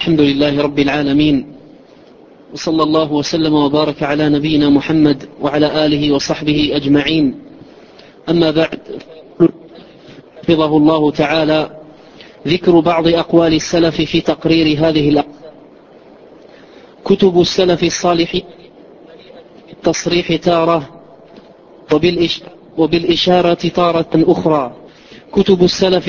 الحمد لله رب العالمين، وصلى الله وسلم وبارك على نبينا محمد وعلى آله وصحبه أجمعين. أما بعد، حفظه الله تعالى، ذكر بعض أقوال السلف في تقرير هذه الأقوال. كتب السلف الصالحين بالتصريح تارة وبالإشارة تارة أخرى. كتب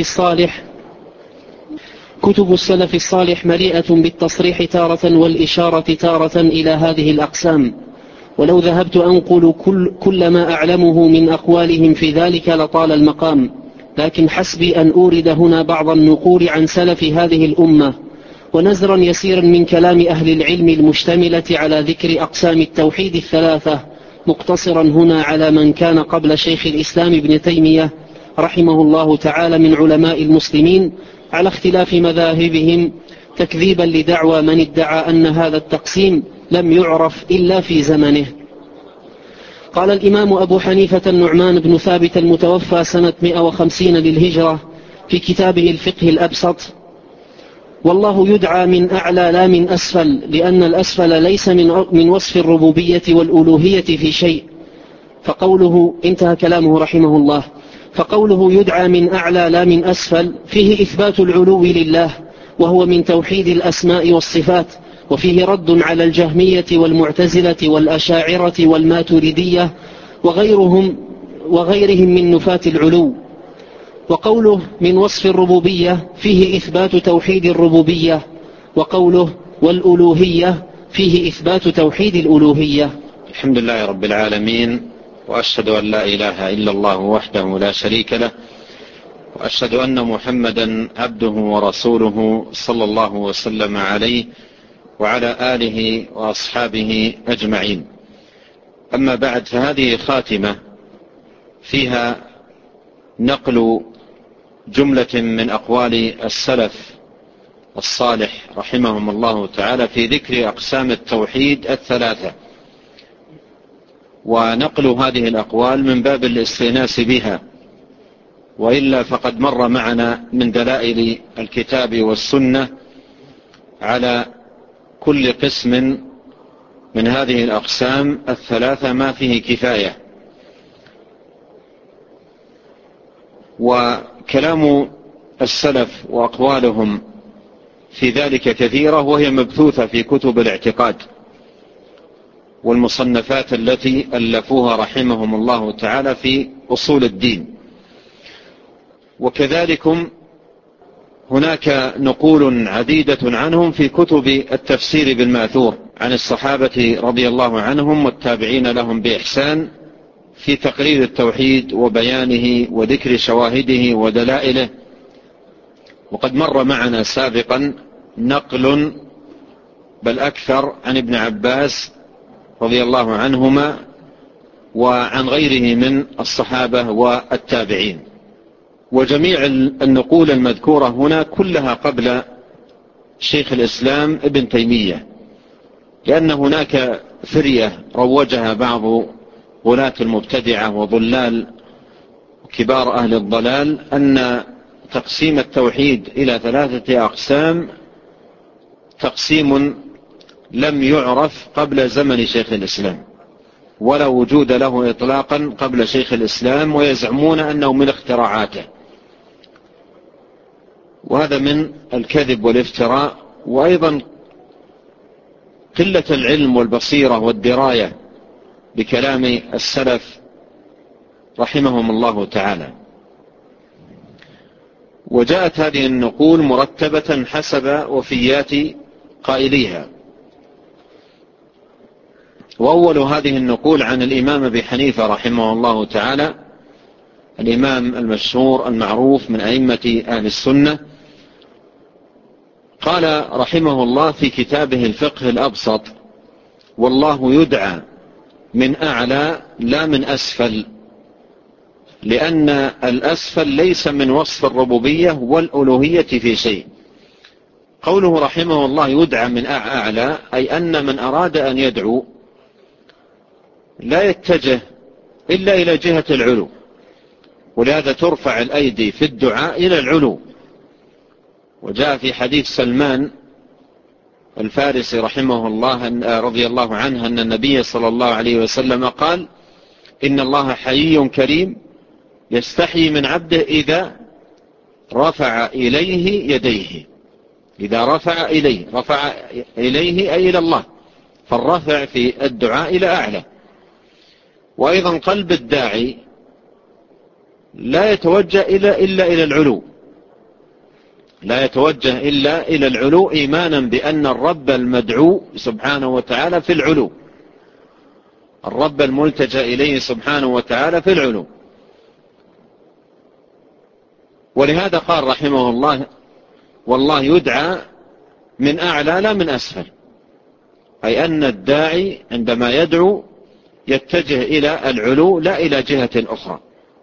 السلف الصالح مليئة بالتصريح تارة والإشارة تارة إلى هذه الأقسام، ولو ذهبت أنقل كل ما أعلمه من أقوالهم في ذلك لطال المقام، لكن حسبي أن أورد هنا بعض النقول عن سلف هذه الأمة ونزرا يسيرا من كلام أهل العلم المشتملة على ذكر أقسام التوحيد الثلاثة، مقتصرا هنا على من كان قبل شيخ الإسلام ابن تيمية رحمه الله تعالى من علماء المسلمين، على اختلاف مذاهبهم، تكذيبا لدعوى من ادعى أن هذا التقسيم لم يعرف إلا في زمنه. قال الإمام أبو حنيفة النعمان بن ثابت المتوفى سنة 150 للهجرة في كتابه الفقه الأبسط: والله يدعى من أعلى لا من أسفل، لأن الأسفل ليس من وصف الربوبية والألوهية في شيء. فقوله، انتهى كلامه رحمه الله، فقوله يدعى من أعلى لا من أسفل فيه إثبات العلو لله، وهو من توحيد الأسماء والصفات، وفيه رد على الجهمية والمعتزلة والأشاعرة والماتريدية وغيرهم من نفاة العلو. وقوله من وصف الربوبية فيه إثبات توحيد الربوبية، وقوله والألوهية فيه إثبات توحيد الألوهية. الحمد لله رب العالمين، وأشهد أن لا إله إلا الله وحده لا شريك له، وأشهد أن محمدا عبده ورسوله صلى الله وسلم عليه وعلى آله وأصحابه أجمعين. أما بعد، فهذه خاتمة فيها نقل جملة من أقوال السلف الصالح رحمهم الله تعالى في ذكر أقسام التوحيد الثلاثة، ونقل هذه الأقوال من باب الاستئناس بها، وإلا فقد مر معنا من دلائل الكتاب والسنة على كل قسم من هذه الأقسام الثلاثة ما فيه كفاية. وكلام السلف وأقوالهم في ذلك كثيرة، وهي مبثوثة في كتب الاعتقاد والمصنفات التي ألفوها رحمهم الله تعالى في أصول الدين. وكذلك هناك نقول عديدة عنهم في كتب التفسير بالماثور عن الصحابة رضي الله عنهم والتابعين لهم بإحسان في تقرير التوحيد وبيانه وذكر شواهده ودلائله. وقد مر معنا سابقا نقل بل أكثر عن ابن عباس رضي الله عنهما وعن غيره من الصحابة والتابعين. وجميع النقول المذكورة هنا كلها قبل شيخ الإسلام ابن تيمية، لأن هناك فرية روجها بعض غلاة المبتدعة وضلال كبار أهل الضلال، أن تقسيم التوحيد إلى ثلاثة أقسام تقسيم لم يعرف قبل زمن شيخ الإسلام، ولا وجود له إطلاقا قبل شيخ الإسلام، ويزعمون أنه من اختراعاته. وهذا من الكذب والافتراء، وأيضا قلة العلم والبصيرة والدراية بكلام السلف رحمهم الله تعالى. وجاءت هذه النقول مرتبة حسب وفيات قائليها. وأول هذه النقول عن الإمام أبي حنيفة رحمه الله تعالى، الإمام المشهور المعروف من أئمة أهل السنة، قال رحمه الله في كتابه الفقه الأبسط: والله يدعى من أعلى لا من أسفل، لأن الأسفل ليس من وصف الربوبية والألوهية في شيء. قوله رحمه الله يدعى من أعلى، أي أن من أراد أن يدعو لا يتجه إلا إلى جهة العلو، ولهذا ترفع الأيدي في الدعاء إلى العلو. وجاء في حديث سلمان الفارسي رحمه الله رضي الله عنه أن النبي صلى الله عليه وسلم قال: إن الله حيي كريم يستحيي من عبده إذا رفع إليه يديه. إذا رفع إليه أي إلى الله، فالرفع في الدعاء إلى أعلى. وأيضا قلب الداعي لا يتوجه إلا إلى العلو، لا يتوجه إلا إلى العلو، إيمانا بأن الرب المدعو سبحانه وتعالى في العلو، الرب الملتجأ إليه سبحانه وتعالى في العلو. ولهذا قال رحمه الله: والله يدعى من أعلى لا من أسفل، أي أن الداعي عندما يدعو يتجه إلى العلو لا إلى جهة أخرى.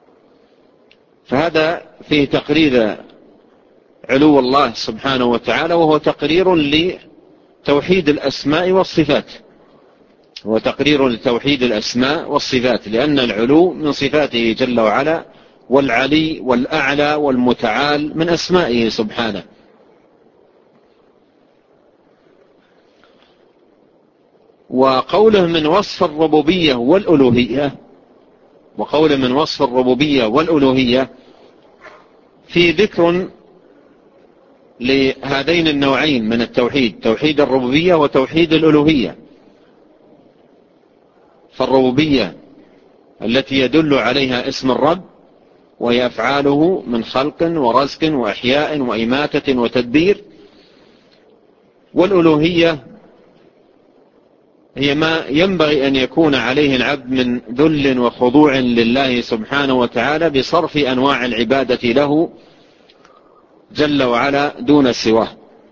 فهذا فيه تقرير علو الله سبحانه وتعالى، وهو تقرير لتوحيد الأسماء والصفات، هو تقرير لتوحيد الأسماء والصفات، لأن العلو من صفاته جل وعلا، والعلي والأعلى والمتعال من أسمائه سبحانه. وقوله من وصف الربوبية والألوهية، وقوله من وصف الربوبية والألوهية في ذكر لهذين النوعين من التوحيد، توحيد الربوبية وتوحيد الألوهية. فالربوبية التي يدل عليها اسم الرب، وهي أفعاله من خلق ورزق وإحياء وإماتة وتدبير. والألوهية هي ما ينبغي أن يكون عليه العبد من ذل وخضوع لله سبحانه وتعالى بصرف أنواع العبادة له جل وعلا دون سواه.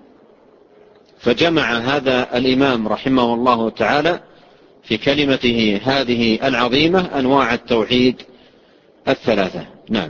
فجمع هذا الإمام رحمه الله تعالى في كلمته هذه العظيمة أنواع التوحيد الثلاثة. نعم.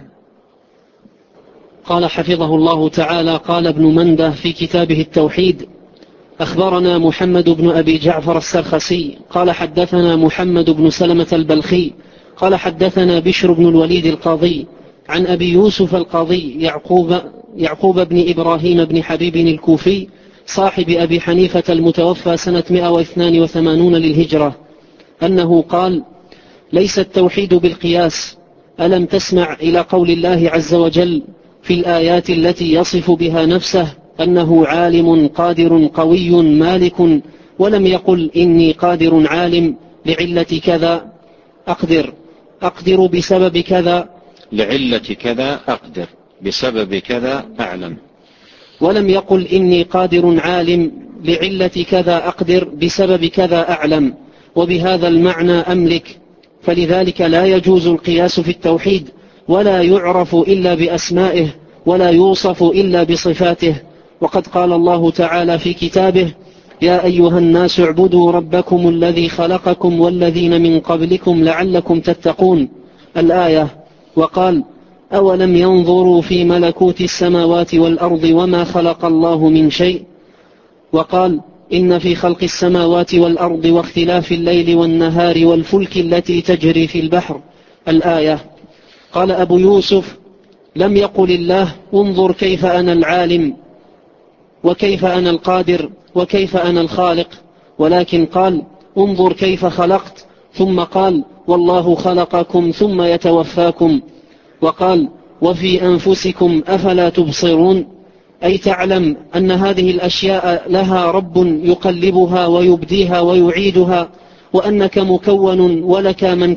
قال حفظه الله تعالى: قال ابن منده في كتابه التوحيد: أخبرنا محمد بن أبي جعفر السرخسي قال حدثنا محمد بن سلمة البلخي قال حدثنا بشر بن الوليد القاضي عن أبي يوسف القاضي يعقوب بن إبراهيم بن حبيب الكوفي صاحب أبي حنيفة المتوفى سنة 182 للهجرة أنه قال: ليس التوحيد بالقياس. ألم تسمع إلى قول الله عز وجل في الآيات التي يصف بها نفسه أنه عالم قادر قوي مالك، ولم يقل إني قادر عالم لعلة كذا أقدر بسبب كذا، لعلة كذا أقدر بسبب كذا أعلم، ولم يقل إني قادر عالم لعلة كذا أقدر بسبب كذا أعلم، وبهذا المعنى أملك. فلذلك لا يجوز القياس في التوحيد، ولا يعرف إلا بأسمائه، ولا يوصف إلا بصفاته. وقد قال الله تعالى في كتابه: يا أيها الناس اعبدوا ربكم الذي خلقكم والذين من قبلكم لعلكم تتقون، الآية. وقال: أولم ينظروا في ملكوت السماوات والأرض وما خلق الله من شيء. وقال: إن في خلق السماوات والأرض واختلاف الليل والنهار والفلك التي تجري في البحر، الآية. قال أبو يوسف: لم يقل الله انظر كيف أنا العالم وكيف أنا القادر وكيف أنا الخالق، ولكن قال انظر كيف خلقت، ثم قال والله خلقكم ثم يتوفاكم، وقال وفي أنفسكم أفلا تبصرون، أي تعلم أن هذه الأشياء لها رب يقلبها ويبديها ويعيدها، وأنك مكون ولك من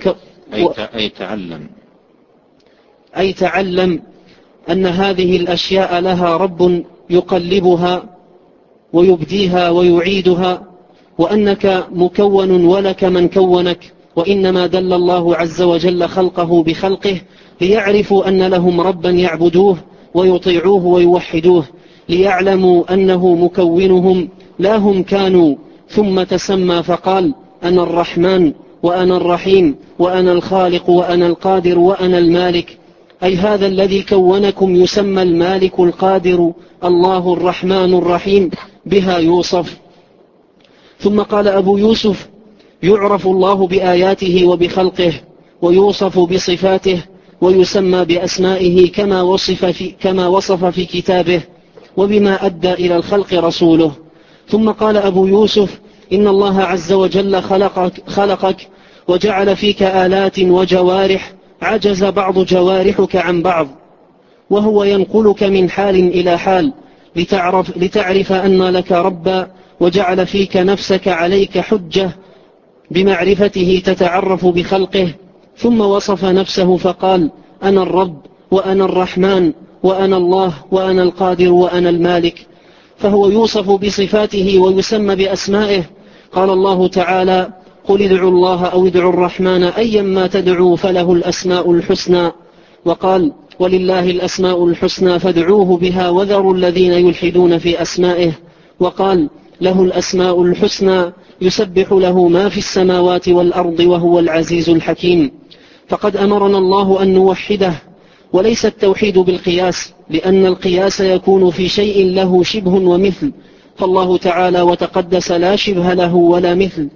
أي تعلم أن هذه الأشياء لها رب يقلبها ويبديها ويعيدها، وأنك مكون ولك من كونك. وإنما دل الله عز وجل خلقه بخلقه ليعرفوا أن لهم ربا يعبدوه ويطيعوه ويوحدوه، ليعلموا أنه مكونهم لا هم كانوا، ثم تسمى فقال: أنا الرحمن وأنا الرحيم وأنا الخالق وأنا القادر وأنا المالك. أي هذا الذي كونكم يسمى المالك القادر، الله الرحمن الرحيم، بها يوصف. ثم قال أبو يوسف: يعرف الله بآياته وبخلقه، ويوصف بصفاته، ويسمى بأسمائه كما وصف في كتابه، وبما أدى إلى الخلق رسوله. ثم قال أبو يوسف: إن الله عز وجل خلقك وجعل فيك آلات وجوارح عجز بعض جوارحك عن بعض، وهو ينقلك من حال إلى حال لتعرف أن لك ربا، وجعل فيك نفسك عليك حجة بمعرفته تتعرف بخلقه. ثم وصف نفسه فقال: أنا الرب وأنا الرحمن وأنا الله وأنا القادر وأنا المالك. فهو يوصف بصفاته ويسمى بأسمائه. قال الله تعالى: قل ادعوا الله أو ادعوا الرحمن أيما تدعوا فله الأسماء الحسنى. وقال: ولله الأسماء الحسنى فادعوه بها وذروا الذين يلحدون في أسمائه. وقال: له الأسماء الحسنى يسبح له ما في السماوات والأرض وهو العزيز الحكيم. فقد أمرنا الله أن نوحده، وليس التوحيد بالقياس، لأن القياس يكون في شيء له شبه ومثل، فالله تعالى وتقدس لا شبه له ولا مثل.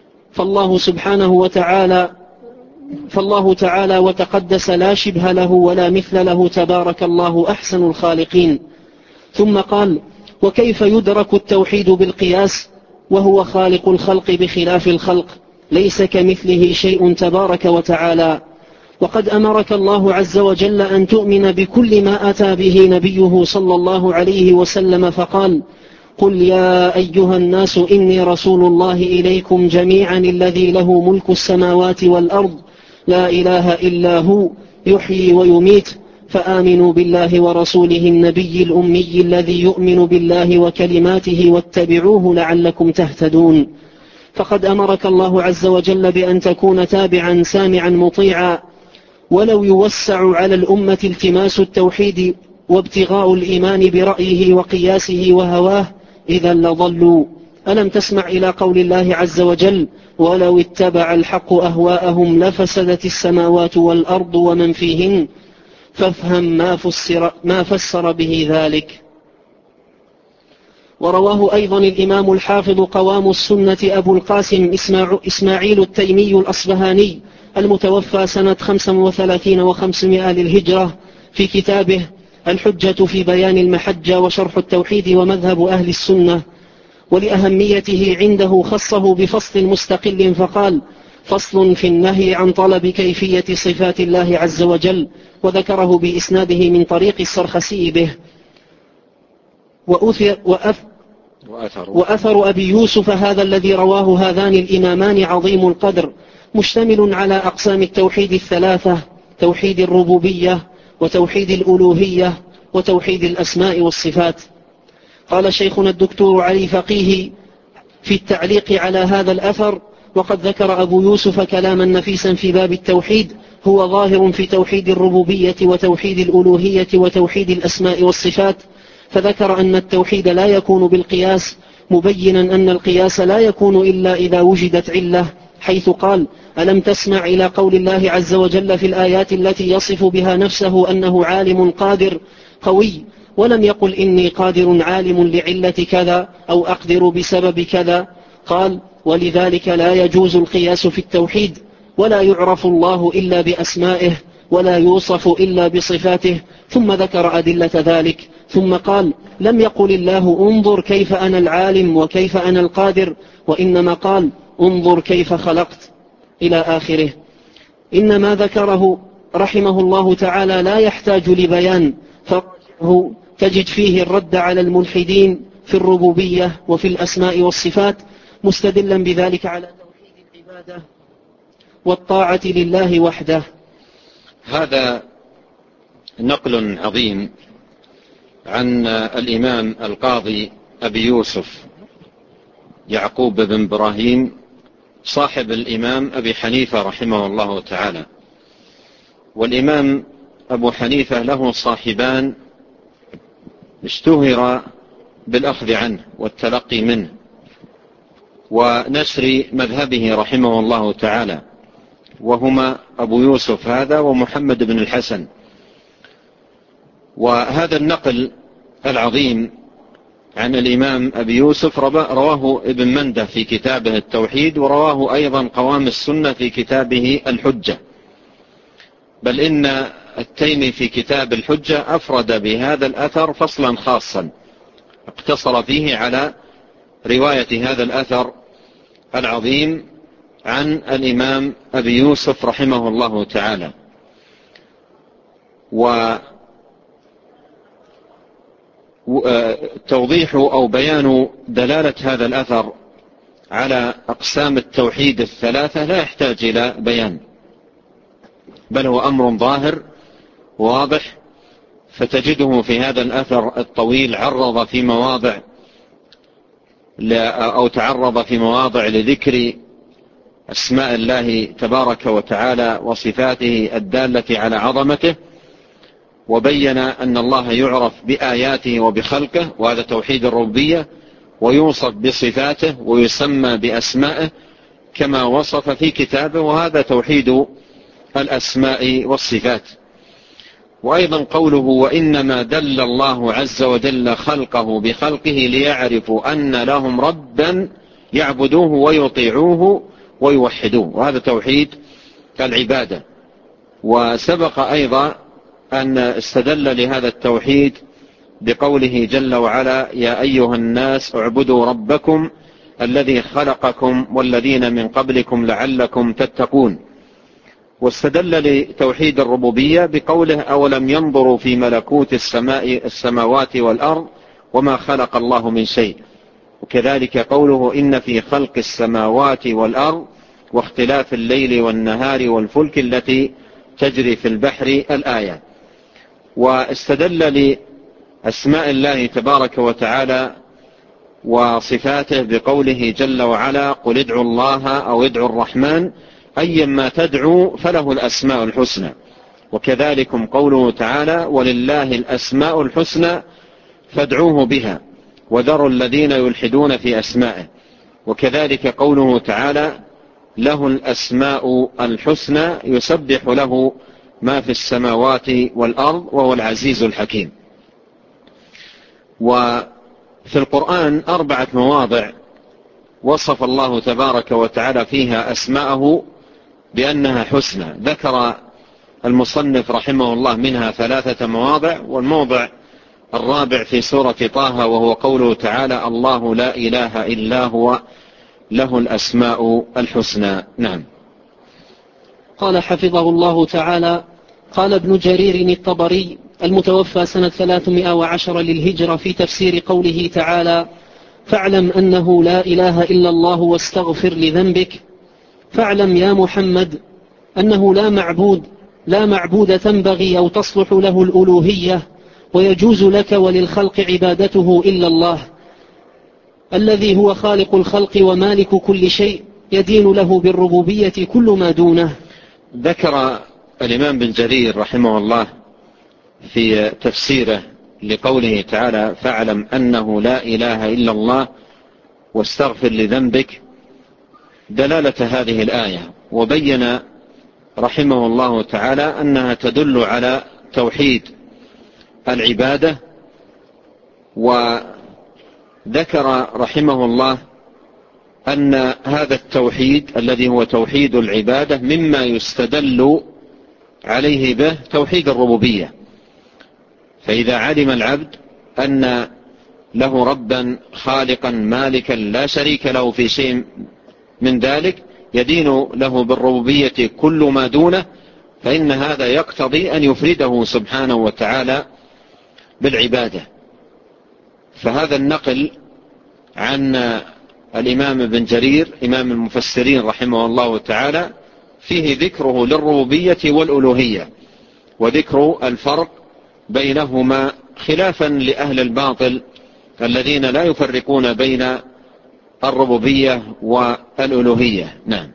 فالله تعالى وتقدس لا شبه له ولا مثل له، تبارك الله أحسن الخالقين. ثم قال: وكيف يدرك التوحيد بالقياس وهو خالق الخلق بخلاف الخلق، ليس كمثله شيء تبارك وتعالى. وقد أمرك الله عز وجل أن تؤمن بكل ما أتى به نبيه صلى الله عليه وسلم، فقال: قل يا أيها الناس إني رسول الله إليكم جميعا الذي له ملك السماوات والأرض لا إله إلا هو يحيي ويميت، فآمنوا بالله ورسوله النبي الأمي الذي يؤمن بالله وكلماته واتبعوه لعلكم تهتدون. فقد أمرك الله عز وجل بأن تكون تابعا سامعا مطيعا، ولو يوسع على الأمة التماس التوحيد وابتغاء الإيمان برأيه وقياسه وهواه إذا لضلوا. ألم تسمع إلى قول الله عز وجل: ولو اتبع الحق أهواءهم لفسدت السماوات والأرض ومن فيهن، فافهم ما فسر به ذلك. ورواه أيضا الإمام الحافظ قوام السنة أبو القاسم إسماعيل التيمي الأصبهاني المتوفى سنة 35 و500 للهجرة في كتابه الحجة في بيان المحجة وشرح التوحيد ومذهب أهل السنة، ولأهميته عنده خصه بفصل مستقل فقال: فصل في النهي عن طلب كيفية صفات الله عز وجل، وذكره بإسناده من طريق السرخسي به. وأثر أبي يوسف هذا الذي رواه هذان الإمامان عظيم القدر، مشتمل على أقسام التوحيد الثلاثة: توحيد الربوبية وتوحيد الألوهية وتوحيد الأسماء والصفات. قال شيخنا الدكتور علي فقيه في التعليق على هذا الأثر: وقد ذكر أبو يوسف كلاما نفيسا في باب التوحيد هو ظاهر في توحيد الربوبية وتوحيد الألوهية وتوحيد الأسماء والصفات، فذكر أن التوحيد لا يكون بالقياس، مبينا أن القياس لا يكون إلا إذا وجدت علة، حيث قال: ألم تسمع إلى قول الله عز وجل في الآيات التي يصف بها نفسه أنه عالم قادر قوي، ولم يقل إني قادر عالم لعلة كذا أو أقدر بسبب كذا. قال: ولذلك لا يجوز القياس في التوحيد، ولا يعرف الله إلا بأسمائه، ولا يوصف إلا بصفاته. ثم ذكر أدلة ذلك، ثم قال: لم يقل الله انظر كيف أنا العالم وكيف أنا القادر، وإنما قال: انظر كيف خلقت، إلى آخره. إن ما ذكره رحمه الله تعالى لا يحتاج لبيان، فرجعه تجد فيه الرد على الملحدين في الربوبية وفي الأسماء والصفات، مستدلا بذلك على توحيد العبادة والطاعة لله وحده. هذا نقل عظيم عن الإمام القاضي أبي يوسف يعقوب بن إبراهيم صاحب الإمام أبي حنيفة رحمه الله تعالى. والإمام أبو حنيفة له صاحبان اشتهر بالأخذ عنه والتلقي منه ونشر مذهبه رحمه الله تعالى، وهما أبو يوسف هذا ومحمد بن الحسن. وهذا النقل العظيم عن الإمام أبي يوسف رواه ابن منده في كتابه التوحيد، ورواه أيضا قوام السنة في كتابه الحجة، بل إن التيمي في كتاب الحجة أفرد بهذا الأثر فصلا خاصا اقتصر فيه على رواية هذا الأثر العظيم عن الإمام أبي يوسف رحمه الله تعالى. وتوضيح أو بيان دلالة هذا الأثر على أقسام التوحيد الثلاثة لا يحتاج إلى بيان، بل هو أمر ظاهر واضح. فتجده في هذا الأثر الطويل عرض في مواضع أو تعرض في مواضع لذكر أسماء الله تبارك وتعالى وصفاته الدالة على عظمته، وبين أن الله يعرف بآياته وبخلقه، وهذا توحيد الربوبية، ويوصف بصفاته ويسمى بأسمائه كما وصف في كتابه، وهذا توحيد الأسماء والصفات. وأيضا قوله وإنما دل الله عز وجل خلقه بخلقه ليعرفوا أن لهم ربا يعبدوه ويطيعوه ويوحدوه، وهذا توحيد العبادة. وسبق أيضا أن استدل لهذا التوحيد بقوله جل وعلا يا أيها الناس اعبدوا ربكم الذي خلقكم والذين من قبلكم لعلكم تتقون. واستدل لتوحيد الربوبية بقوله أولم ينظروا في ملكوت السماوات والأرض وما خلق الله من شيء. وكذلك قوله إن في خلق السماوات والأرض واختلاف الليل والنهار والفلك التي تجري في البحر الآية. واستدل لأسماء الله تبارك وتعالى وصفاته بقوله جل وعلا قل ادعوا الله أو ادعوا الرحمن أيما تدعوا فله الأسماء الحسنى. وكذلكم قوله تعالى ولله الأسماء الحسنى فادعوه بها وذروا الذين يلحدون في أسمائه. وكذلك قوله تعالى له الأسماء الحسنى يسبح له ما في السماوات والأرض وهو العزيز الحكيم. وفي القرآن 4 مواضع وصف الله تبارك وتعالى فيها أسماءه بأنها حسنى. ذكر المصنف رحمه الله منها 3 مواضع، والموضع الرابع في سورة طه وهو قوله تعالى الله لا إله إلا هو له الأسماء الحسنى. نعم. قال حفظه الله تعالى قال ابن جرير الطبري المتوفى سنة 310 للهجرة في تفسير قوله تعالى فاعلم أنه لا إله إلا الله واستغفر لذنبك. فاعلم يا محمد أنه لا معبود تنبغي أو تصلح له الألوهية ويجوز لك وللخلق عبادته إلا الله الذي هو خالق الخلق ومالك كل شيء يدين له بالربوبية كل ما دونه. ذكر الإمام بن جرير رحمه الله في تفسيره لقوله تعالى فاعلم أنه لا إله إلا الله واستغفر لذنبك دلالة هذه الآية، وبين رحمه الله تعالى أنها تدل على توحيد العبادة. وذكر رحمه الله أن هذا التوحيد الذي هو توحيد العبادة مما يستدل عليه به توحيد الربوبية. فإذا علم العبد أن له ربا خالقا مالكا لا شريك له في شيء من ذلك يدين له بالربوبية كل ما دونه، فإن هذا يقتضي أن يفرده سبحانه وتعالى بالعبادة. فهذا النقل عن الإمام ابن جرير إمام المفسرين رحمه الله تعالى فيه ذكره للربوبية والألوهية وذكر الفرق بينهما خلافا لأهل الباطل الذين لا يفرقون بين الربوبية والألوهية. نعم.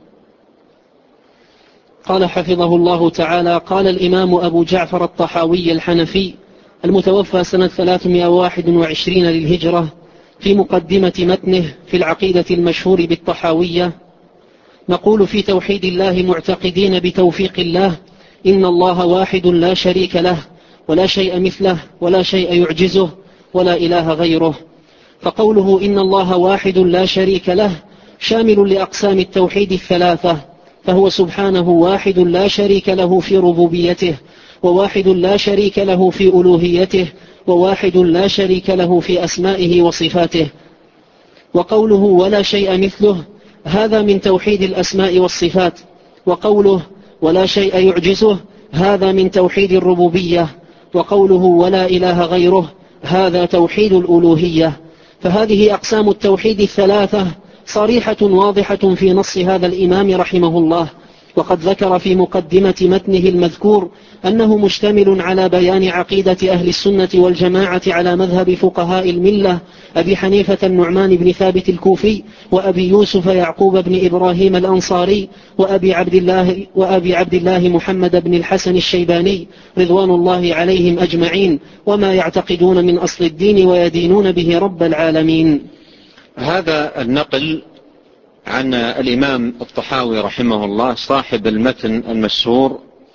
قال حفظه الله تعالى قال الإمام أبو جعفر الطحاوي الحنفي المتوفى سنة 321 للهجرة في مقدمة متنه في العقيدة المشهور بالطحاوية نقول في توحيد الله معتقدين بتوفيق الله إن الله واحد لا شريك له ولا شيء مثله ولا شيء يعجزه ولا إله غيره. فقوله إن الله واحد لا شريك له شامل لأقسام التوحيد الثلاثة، فهو سبحانه واحد لا شريك له في ربوبيته وواحد لا شريك له في ألوهيته وواحد لا شريك له في أسمائه وصفاته. وقوله ولا شيء مثله هذا من توحيد الأسماء والصفات، وقوله ولا شيء يعجزه هذا من توحيد الربوبية، وقوله ولا إله غيره هذا توحيد الألوهية. فهذه أقسام التوحيد الثلاثة صريحة واضحة في نص هذا الإمام رحمه الله. وقد ذكر في مقدمة متنه المذكور أنه مشتمل على بيان عقيدة أهل السنة والجماعة على مذهب فقهاء الملة أبي حنيفة النعمان بن ثابت الكوفي، وأبي يوسف يعقوب بن إبراهيم الأنصاري، وأبي عبد الله محمد بن الحسن الشيباني رضوان الله عليهم أجمعين، وما يعتقدون من أصل الدين ويدينون به رب العالمين. هذا النقل عن الإمام الطحاوي رحمه الله صاحب المتن المشهور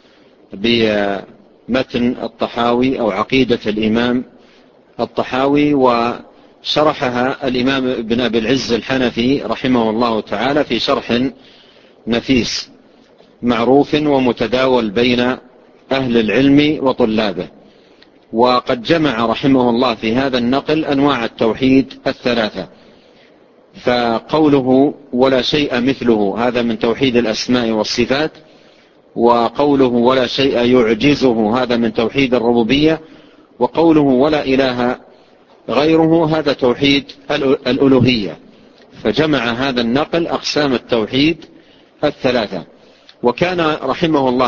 بمتن الطحاوي أو عقيدة الإمام الطحاوي، وشرحها الإمام ابن أبي العز الحنفي رحمه الله تعالى في شرح نفيس معروف ومتداول بين أهل العلم وطلابه. وقد جمع رحمه الله في هذا النقل أنواع التوحيد الثلاثة، فقوله ولا شيء مثله هذا من توحيد الأسماء والصفات، وقوله ولا شيء يعجزه هذا من توحيد الربوبية، وقوله ولا إله غيره هذا توحيد الألوهية. فجمع هذا النقل أقسام التوحيد الثلاثة. وكان رحمه الله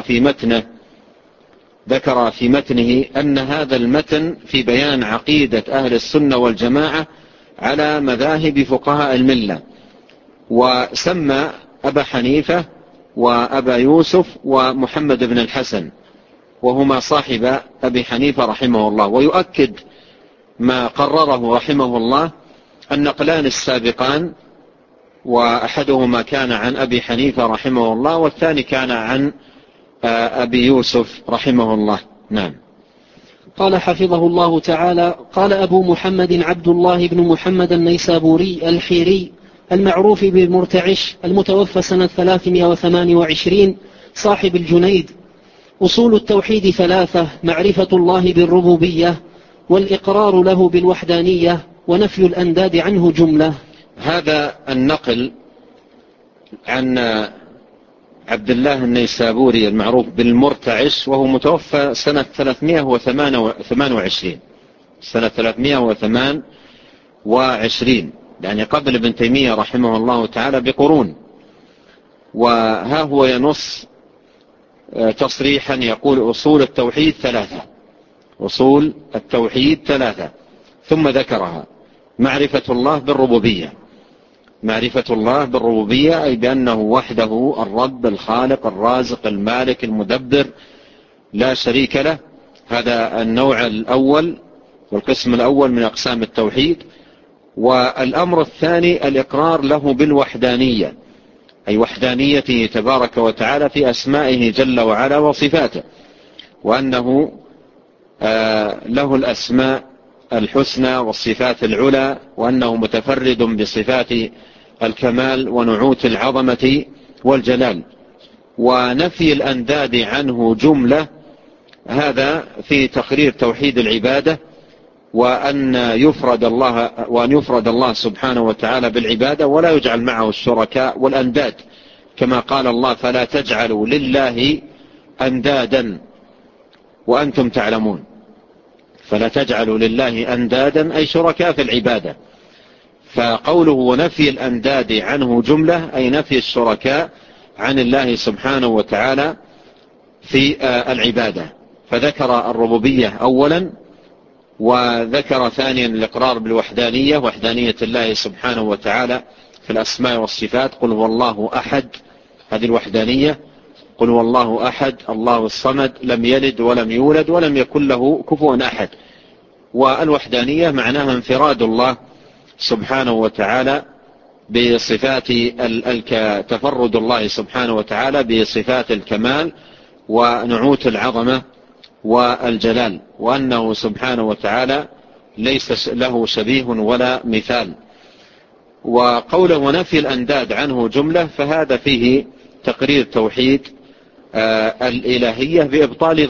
ذكر في متنه أن هذا المتن في بيان عقيدة أهل السنة والجماعة على مذاهب فقهاء الملة، وسمى أبا حنيفة وأبا يوسف ومحمد بن الحسن، وهما صاحب أبي حنيفة رحمه الله. ويؤكد ما قرره رحمه الله النقلان السابقان، وأحدهما كان عن أبي حنيفة رحمه الله، والثاني كان عن أبي يوسف رحمه الله. نعم. قال حفظه الله تعالى: قال أبو محمد عبد الله بن محمد النيسابوري الحيري المعروف بالمرتعش المتوفى سنة 328 صاحب الجنيد: أصول التوحيد ثلاثة: معرفة الله بالربوبية، والإقرار له بالوحدانية، ونفي الأنداد عنه جملة. هذا النقل عن عبد الله النيسابوري المعروف بالمرتعش، وهو متوفى سنة 328 سنة 328 يعني قبل ابن تيمية رحمه الله تعالى بقرون. وها هو ينص تصريحا يقول أصول التوحيد ثلاثة، أصول التوحيد ثلاثة، ثم ذكرها: معرفة الله بالربوبية، معرفة الله بالربوبية أي بأنه وحده الرب الخالق الرازق المالك المدبر لا شريك له، هذا النوع الأول والقسم الأول من أقسام التوحيد. والأمر الثاني الإقرار له بالوحدانية، أي وحدانيته تبارك وتعالى في أسمائه جل وعلا وصفاته، وأنه له الأسماء الحسنى والصفات العلى، وأنه متفرد بصفات الكمال ونعوت العظمة والجلال. ونفي الأنداد عنه جملة، هذا في تقرير توحيد العبادة، وأن يفرد الله سبحانه وتعالى بالعبادة ولا يجعل معه الشركاء والأنداد، كما قال الله: فلا تجعلوا لله أندادا وأنتم تعلمون. فلا تجعلوا لله أندادا أي شركاء في العبادة. فقوله ونفي الأنداد عنه جملة أي نفي الشركاء عن الله سبحانه وتعالى في العبادة. فذكر الربوبية أولا، وذكر ثانيا الإقرار بالوحدانية، وحدانية الله سبحانه وتعالى في الأسماء والصفات. قل هو الله أحد، هذه الوحدانية. قل هو الله أحد الله الصمد لم يلد ولم يولد ولم يكن له كفوا أحد. والوحدانية معناها انفراد الله سبحانه وتعالى بصفات تفرد الله سبحانه وتعالى بصفات الكمال ونعوت العظمة والجلال، وأنه سبحانه وتعالى ليس له شبيه ولا مثال. وقوله ونفي الأنداد عنه جملة، فهذا فيه تقرير توحيد الإلهية بإبطال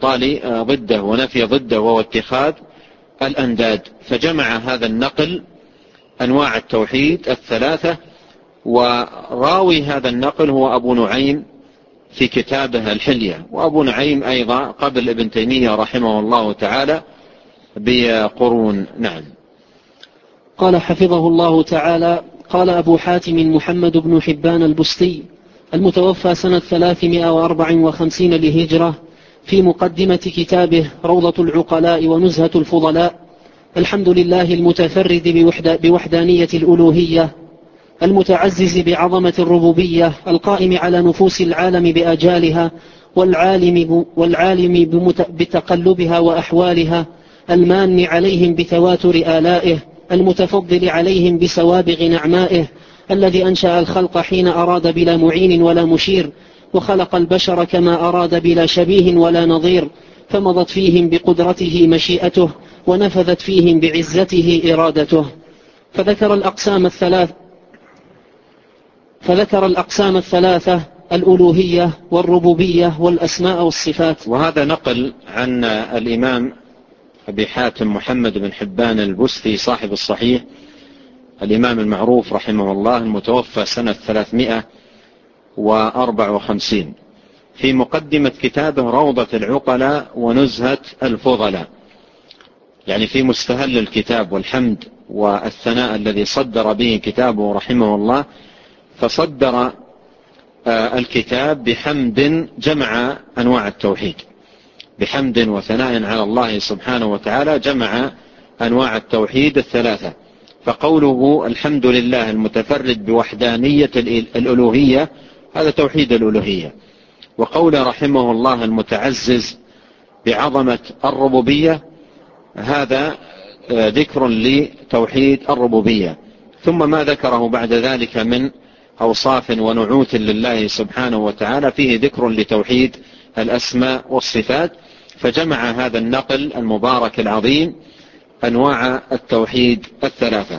ضده ونفي ضده، وهو اتخاذ الأنداد. فجمع هذا النقل أنواع التوحيد الثلاثة. وراوي هذا النقل هو أبو نعيم في كتابه الحلية، وأبو نعيم أيضا قبل ابن تيمية رحمه الله تعالى بقرون. نعم. قال حفظه الله تعالى: قال أبو حاتم محمد بن حبان البستي المتوفى سنة 354 للهجرة في مقدمة كتابه روضة العقلاء ونزهة الفضلاء: الحمد لله المتفرد بوحدانية الألوهية، المتعزز بعظمة الربوبية، القائم على نفوس العالم بآجالها، والعالم بتقلبها وأحوالها، المان عليهم بتواتر آلائه، المتفضل عليهم بسوابغ نعمائه، الذي أنشأ الخلق حين أراد بلا معين ولا مشير، وخلق البشر كما أراد بلا شبيه ولا نظير، فمضت فيهم بقدرته مشيئته، ونفذت فيهم بعزته إرادته. فذكر الأقسام الثلاثة: الألوهية والربوبية والأسماء والصفات. وهذا نقل عن الإمام أبي حاتم محمد بن حبان البستي صاحب الصحيح، الإمام المعروف رحمه الله، المتوفى سنة 354، في مقدمة كتابه روضة العقلاء ونزهة الفضلاء، يعني في مستهل الكتاب والحمد والثناء الذي صدر به كتابه رحمه الله. فصدر الكتاب بحمد جمع أنواع التوحيد، بحمد وثناء على الله سبحانه وتعالى جمع أنواع التوحيد الثلاثة. فقوله الحمد لله المتفرد بوحدانية الألوهية، هذا توحيد الألوهية. وقول رحمه الله المتعزز بعظمة الربوبية، هذا ذكر لتوحيد الربوبية. ثم ما ذكره بعد ذلك من أوصاف ونعوت لله سبحانه وتعالى فيه ذكر لتوحيد الأسماء والصفات. فجمع هذا النقل المبارك العظيم أنواع التوحيد الثلاثة.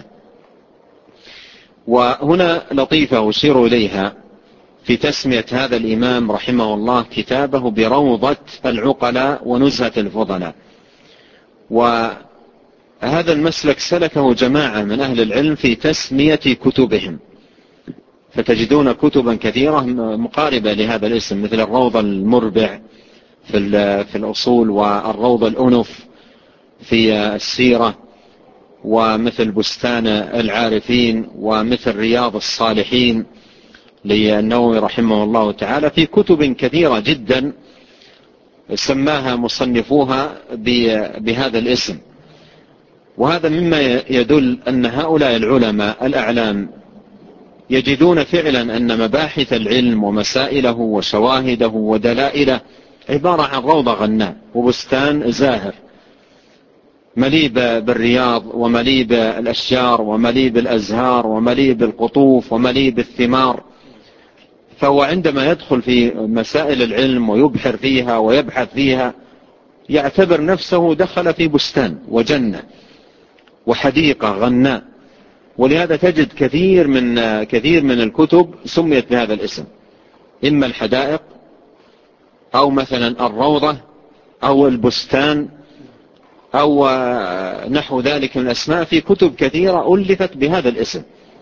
وهنا لطيفة أشير إليها في تسمية هذا الإمام رحمه الله كتابه بروضة العقلاء ونزهة الفضلاء. وهذا المسلك سلكه جماعة من أهل العلم في تسمية كتبهم، فتجدون كتبا كثيرة مقاربة لهذا الاسم، مثل الروضة المربع في الأصول، والروض الأنف في السيرة، ومثل بستان العارفين، ومثل رياض الصالحين للنووي رحمه الله تعالى. في كتب كثيرة جدا سماها مصنفوها بهذا الاسم. وهذا مما يدل أن هؤلاء العلماء الأعلام يجدون فعلا أن مباحث العلم ومسائله وشواهده ودلائله عبارة عن روضة غناء وبستان زاهر مليء بالرياض ومليء بالأشجار ومليء بالأزهار ومليء بالقطوف ومليء بالثمار. فهو عندما يدخل في مسائل العلم ويبحر فيها ويبحث فيها يعتبر نفسه دخل في بستان وجنة وحديقة غناء. ولهذا تجد كثير من الكتب سميت بهذا الاسم، إما الحدائق أو مثلا الروضة أو البستان أو نحو ذلك من الأسماء. في كتب كثيرة ألفت بهذا الاسم،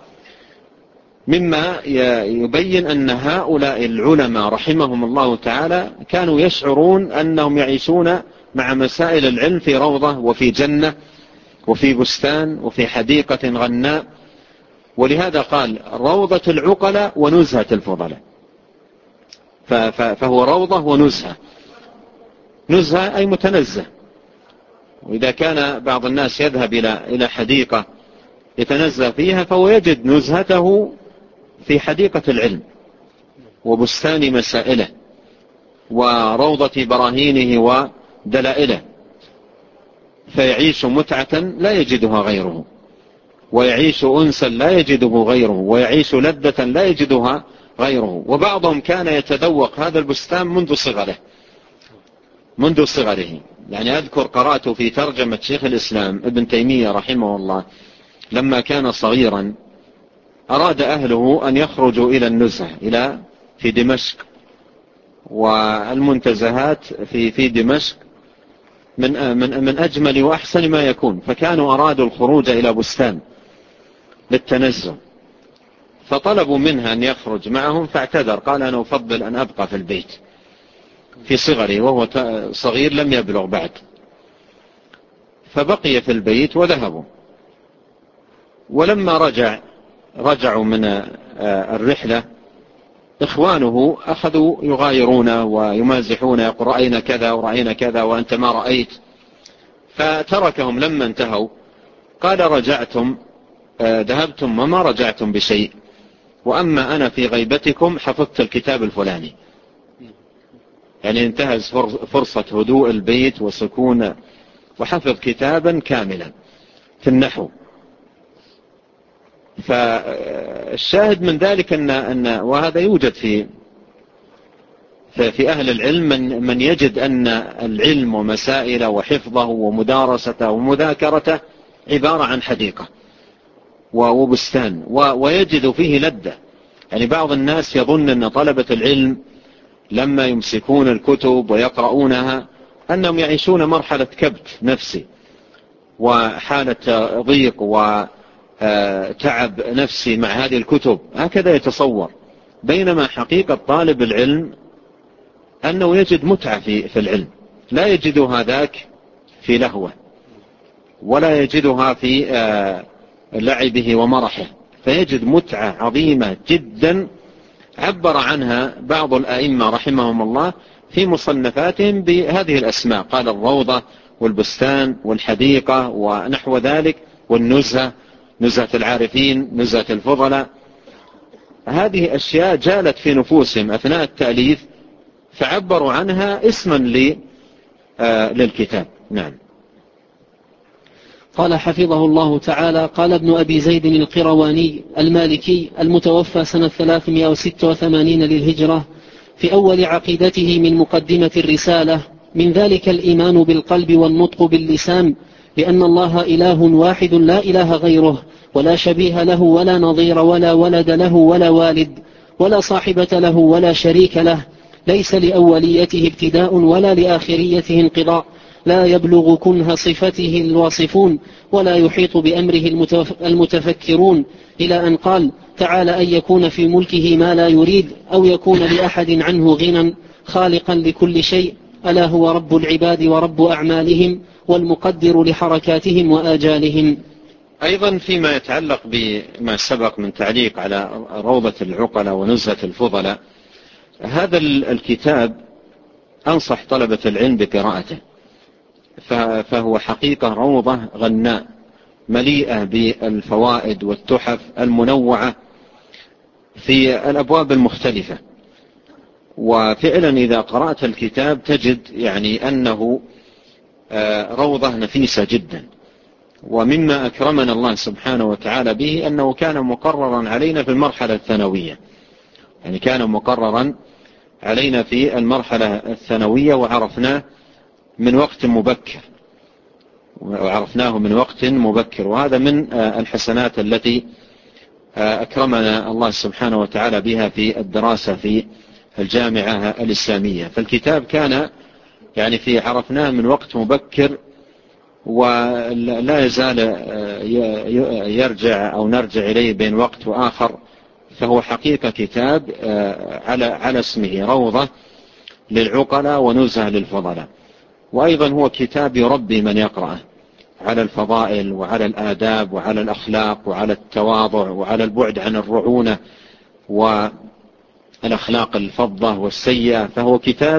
مما يبين أن هؤلاء العلماء رحمهم الله تعالى كانوا يشعرون أنهم يعيشون مع مسائل العلم في روضة وفي جنة وفي بستان وفي حديقة غناء. ولهذا قال روضة العقلاء ونزهة الفضلاء، فهو روضة ونزهة. نزهة أي متنزه. وإذا كان بعض الناس يذهب إلى حديقة يتنزه فيها، فهو يجد نزهته في حديقة العلم وبستان مسائله وروضة براهينه ودلائله، فيعيش متعة لا يجدها غيره، ويعيش أنسا لا يجده غيره، ويعيش لذة لا يجدها غيره. وبعضهم كان يتذوق هذا البستان منذ صغره. يعني أذكر قرأت في ترجمة شيخ الإسلام ابن تيمية رحمه الله، لما كان صغيرا أراد أهله أن يخرجوا إلى النزهة في دمشق، والمنتزهات في دمشق من أجمل وأحسن ما يكون، فكانوا أرادوا الخروج إلى بستان، للتنزه، فطلبوا منها أن يخرج معهم فاعتذر، قال أنا أفضل أن أبقى في البيت في صغري، وهو صغير لم يبلغ بعد، فبقي في البيت وذهبوا. ولما رجعوا من الرحلة إخوانه أخذوا يغايرونه ويمازحون، يقول رأينا كذا ورأينا كذا وأنت ما رأيت، فتركهم لما انتهوا. قال رجعتم ذهبتم وما رجعتم بشيء، وأما أنا في غيبتكم حفظت الكتاب الفلاني. يعني انتهز فرصة هدوء البيت وسكون، وحفظ كتابا كاملا في النحو. فالشاهد من ذلك أن وهذا يوجد في أهل العلم من يجد أن العلم ومسائله وحفظه ومدارسته ومذاكرته عبارة عن حديقة وبستان، ويجد فيه لذة. يعني بعض الناس يظن أن طلبة العلم لما يمسكون الكتب ويقرؤونها أنهم يعيشون مرحلة كبت نفسي وحالة ضيق وتعب نفسي مع هذه الكتب، هكذا يتصور. بينما حقيقة طالب العلم أنه يجد متعة في العلم، لا يجدها ذاك في لهوه ولا يجدها في لعبه ومرحه، فيجد متعة عظيمة جدا عبر عنها بعض الآئمة رحمهم الله في مصنفاتهم بهذه الأسماء، قال الروضة والبستان والحديقة ونحو ذلك، والنزهة، نزهة العارفين، نزهة الفضلاء. هذه أشياء جالت في نفوسهم أثناء التأليف فعبروا عنها اسما للكتاب. نعم. قال حفظه الله تعالى: قال ابن أبي زيد القرواني المالكي المتوفى سنة 386 للهجرة في أول عقيدته من مقدمة الرسالة: من ذلك الإيمان بالقلب والنطق باللسان بأن الله إله واحد لا إله غيره، ولا شبيه له ولا نظير ولا ولد له ولا والد ولا صاحبة له ولا شريك له، ليس لأوليته ابتداء ولا لآخريته انقضاء، لا يبلغ كنه صفته الواصفون ولا يحيط بأمره المتفكرون، إلى أن قال تعالى: أن يكون في ملكه ما لا يريد أو يكون لأحد عنه غنى، خالقا لكل شيء، ألا هو رب العباد ورب أعمالهم والمقدر لحركاتهم وآجالهم. أيضا فيما يتعلق بما سبق من تعليق على روضة العقلاء ونزهة الفضلاء، هذا الكتاب أنصح طلبة العلم بقراءته، فهو حقيقة روضة غناء مليئة بالفوائد والتحف المنوعة في الأبواب المختلفة. وفعلا إذا قرأت الكتاب تجد يعني أنه روضة نفيسة جدا. ومما أكرمنا الله سبحانه وتعالى به أنه كان مقررا علينا في المرحلة الثانوية، يعني كان مقررا علينا في المرحلة الثانوية وعرفناه من وقت مبكر، وهذا من الحسنات التي أكرمنا الله سبحانه وتعالى بها في الدراسة في الجامعة الإسلامية. فالكتاب كان يعني عرفناه من وقت مبكر، ولا يزال يرجع أو نرجع إليه بين وقت وآخر، فهو حقيقة كتاب على اسمه، روضة للعقلاء ونزهة للفضلاء. وأيضا هو كتاب يربي من يقرأه على الفضائل وعلى الآداب وعلى الأخلاق وعلى التواضع وعلى البعد عن الرعونة والأخلاق الفظة والسيئة. فهو كتاب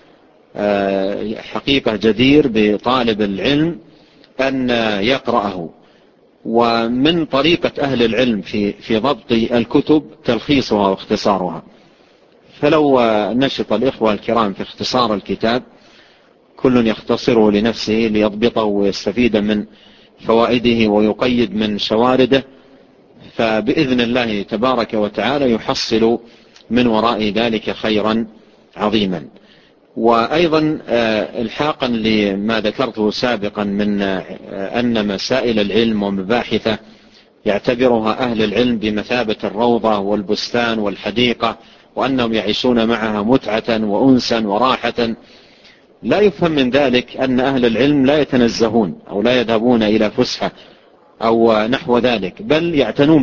حقيقة جدير بطالب العلم أن يقرأه. ومن طريقة أهل العلم في ضبط الكتب تلخيصها واختصارها، فلو نشط الإخوة الكرام في اختصار الكتاب كل يختصره لنفسه ليضبطه ويستفيد من فوائده ويقيد من شوارده، فبإذن الله تبارك وتعالى يحصل من وراء ذلك خيرا عظيما. وأيضا الحاقا لما ذكرته سابقا من أن مسائل العلم ومباحثه يعتبرها أهل العلم بمثابة الروضة والبستان والحديقة، وأنهم يعيشون معها متعة وأنسا وراحة، لا يفهم من ذلك أن أهل العلم لا يتنزهون أو لا يذهبون إلى فسحة أو نحو ذلك، بل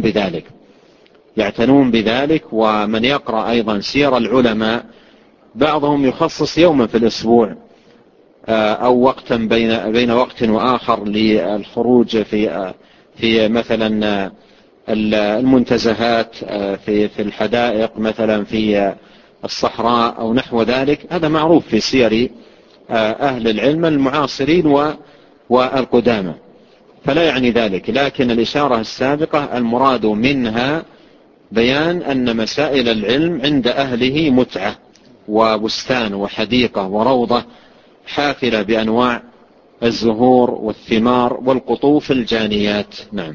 يعتنون بذلك. ومن يقرأ أيضا سير العلماء بعضهم يخصص يوما في الأسبوع أو وقتا بين وقت وآخر للخروج في مثلا المنتزهات، في الحدائق مثلا، في الصحراء أو نحو ذلك. هذا معروف في سير أهل العلم المعاصرين والقدامى، فلا يعني ذلك. لكن الإشارة السابقة المراد منها بيان أن مسائل العلم عند أهله متعة وبستان وحديقة وروضة حافلة بأنواع الزهور والثمار والقطوف الجانيات. نعم.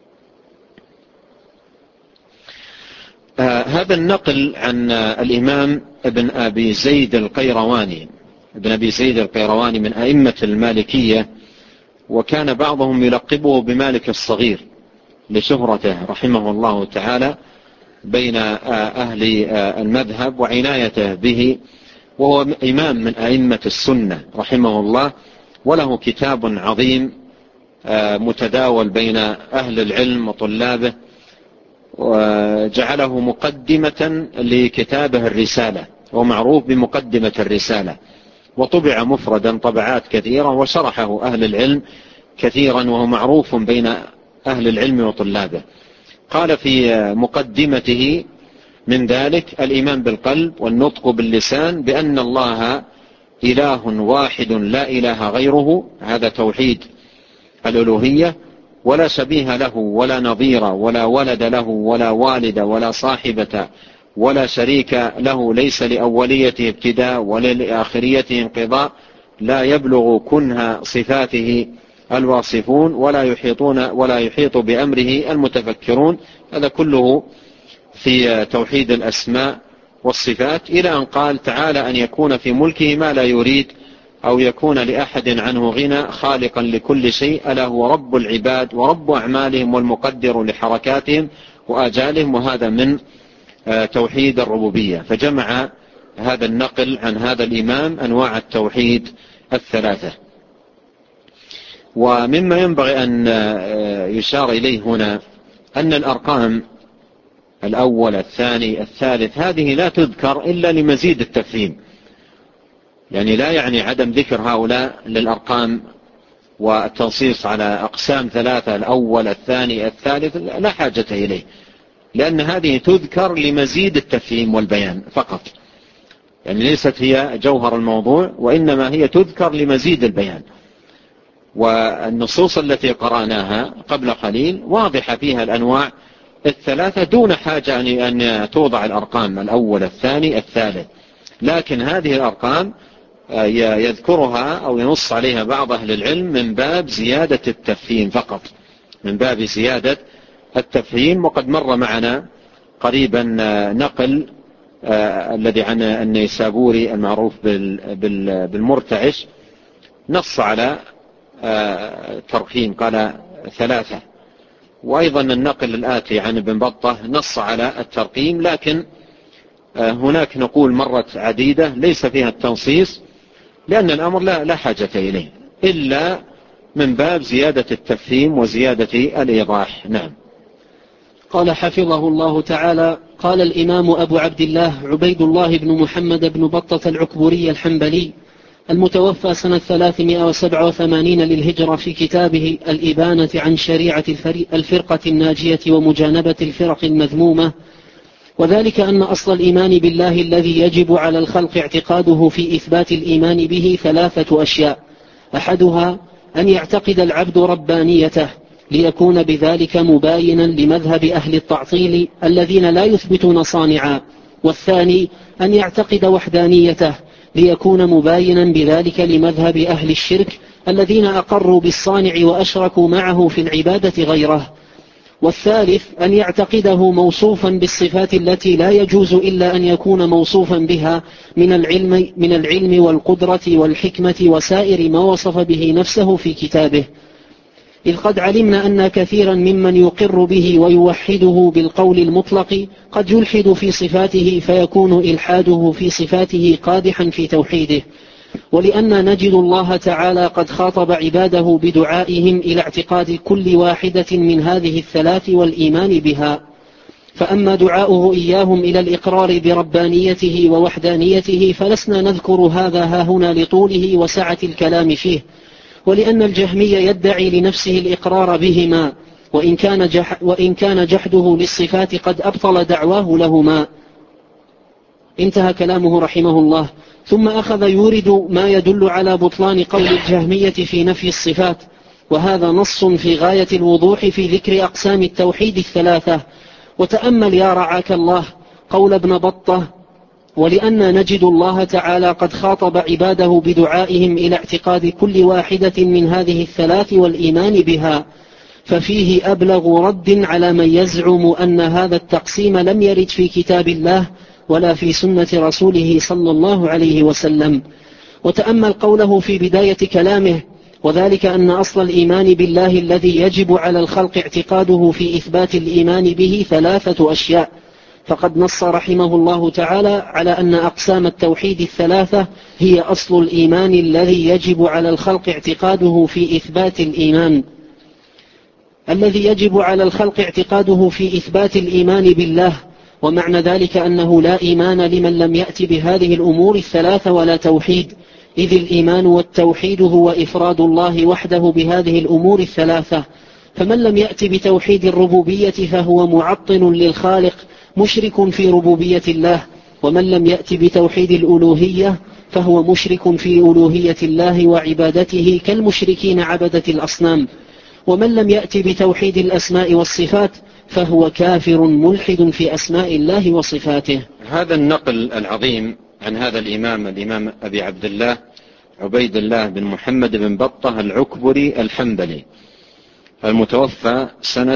هذا النقل عن الإمام ابن أبي زيد القيرواني من أئمة المالكية، وكان بعضهم يلقبه بمالك الصغير لشهرته رحمه الله تعالى بين أهل المذهب وعنايته به، وهو إمام من أئمة السنة رحمه الله، وله كتاب عظيم متداول بين أهل العلم وطلابه، وجعله مقدمة لكتابه الرسالة، ومعروف بمقدمة الرسالة، وطبع مفردا طبعات كثيرة، وشرحه أهل العلم كثيرا، وهو معروف بين أهل العلم وطلابه. قال في مقدمته من ذلك: الإيمان بالقلب والنطق باللسان بأن الله إله واحد لا إله غيره، هذا توحيد الألوهية، ولا شبيه له ولا نظير ولا ولد له ولا والد ولا صاحبة ولا شريك له، ليس لأوليته ابتداء ولا لآخريته انقضاء، لا يبلغ كنه صفاته الواصفون ولا يحيط بأمره المتفكرون. هذا كله في توحيد الأسماء والصفات، إلى أن قال تعالى: أن يكون في ملكه ما لا يريد، أو يكون لأحد عنه غنى، خالقا لكل شيء، ألا هو رب العباد ورب أعمالهم والمقدر لحركاتهم وآجالهم. وهذا من توحيد الربوبية. فجمع هذا النقل عن هذا الإمام أنواع التوحيد الثلاثة. ومما ينبغي أن يشار إليه هنا أن الأرقام الأول الثاني الثالث هذه لا تذكر إلا لمزيد التفهيم، يعني لا يعني عدم ذكر هؤلاء للأرقام والتنصيص على أقسام ثلاثة: الأول الثاني الثالث، لا حاجة إليه، لأن هذه تذكر لمزيد التفهيم والبيان فقط، يعني ليست هي جوهر الموضوع، وإنما هي تذكر لمزيد البيان. والنصوص التي قرأناها قبل قليل واضحة فيها الأنواع الثلاثة دون حاجة أن توضع الأرقام الأول الثاني الثالث. لكن هذه الأرقام يذكرها أو ينص عليها بعض أهل العلم من باب زيادة التفهيم فقط، من باب زيادة التفهيم. وقد مر معنا قريبا نقل الذي عن النيسابوري المعروف بالمرتعش، نص على ترقيم، قال 3. وأيضا النقل الآتي عن ابن بطة نص على الترقيم، لكن هناك نقول مرت عديدة ليس فيها التنصيص، لأن الأمر لا حاجة إليه إلا من باب زيادة التفهيم وزيادة الإيضاح. نعم. قال حفظه الله تعالى: قال الإمام أبو عبد الله عبيد الله بن محمد بن بطة العكبري الحنبلي المتوفى سنة 387 للهجرة في كتابه الإبانة عن شريعة الفرقة الناجية ومجانبة الفرق المذمومة، وذلك أن أصل الإيمان بالله الذي يجب على الخلق اعتقاده في إثبات الإيمان به 3 أشياء: أحدها أن يعتقد العبد ربانيته ليكون بذلك مباينا لمذهب أهل التعطيل الذين لا يثبتون صانعا، والثاني أن يعتقد وحدانيته ليكون مباينا بذلك لمذهب أهل الشرك الذين أقروا بالصانع وأشركوا معه في العبادة غيره، والثالث أن يعتقده موصوفا بالصفات التي لا يجوز إلا أن يكون موصوفا بها من العلم والقدرة والحكمة وسائر ما وصف به نفسه في كتابه، إذ قد علمنا أن كثيرا ممن يقر به ويوحده بالقول المطلق قد يلحد في صفاته، فيكون إلحاده في صفاته قادحا في توحيده. ولأن نجد الله تعالى قد خاطب عباده بدعائهم إلى اعتقاد كل واحدة من هذه الثلاث والإيمان بها. فأما دعاؤه إياهم إلى الإقرار بربانيته ووحدانيته فلسنا نذكر هذا هاهنا لطوله وسعة الكلام فيه، ولأن الجهمي يدعي لنفسه الإقرار بهما، وإن كان جحده للصفات قد أبطل دعواه لهما. انتهى كلامه رحمه الله. ثم أخذ يورد ما يدل على بطلان قول الجهمية في نفي الصفات، وهذا نص في غاية الوضوح في ذكر أقسام التوحيد الثلاثة. وتأمل يا رعاك الله قول ابن بطة: ولأن نجد الله تعالى قد خاطب عباده بدعائهم إلى اعتقاد كل واحدة من هذه الثلاث والإيمان بها، ففيه أبلغ رد على من يزعم أن هذا التقسيم لم يرد في كتاب الله ولا في سنة رسوله صلى الله عليه وسلم. وتأمل قوله في بداية كلامه: وذلك أن أصل الإيمان بالله الذي يجب على الخلق اعتقاده في إثبات الإيمان به ثلاثة أشياء. فقد نص رحمه الله تعالى على أن أقسام التوحيد الثلاثة هي أصل الإيمان الذي يجب على الخلق اعتقاده في إثبات الإيمان، الذي يجب على الخلق اعتقاده في إثبات الإيمان بالله. ومعنى ذلك أنه لا إيمان لمن لم يأت بهذه الأمور الثلاثة ولا توحيد، إذ الإيمان والتوحيد هو إفراد الله وحده بهذه الأمور الثلاثة. فمن لم يأت بتوحيد الربوبية فهو معطل للخالق مشرك في ربوبية الله، ومن لم يأت بتوحيد الألوهية فهو مشرك في ألوهية الله وعبادته كالمشركين عبدة الأصنام، ومن لم يأت بتوحيد الأسماء والصفات فهو كافر ملحد في أسماء الله وصفاته. هذا النقل العظيم عن هذا الإمام أبي عبد الله عبيد الله بن محمد بن بطة العكبري الحنبلي المتوفى سنة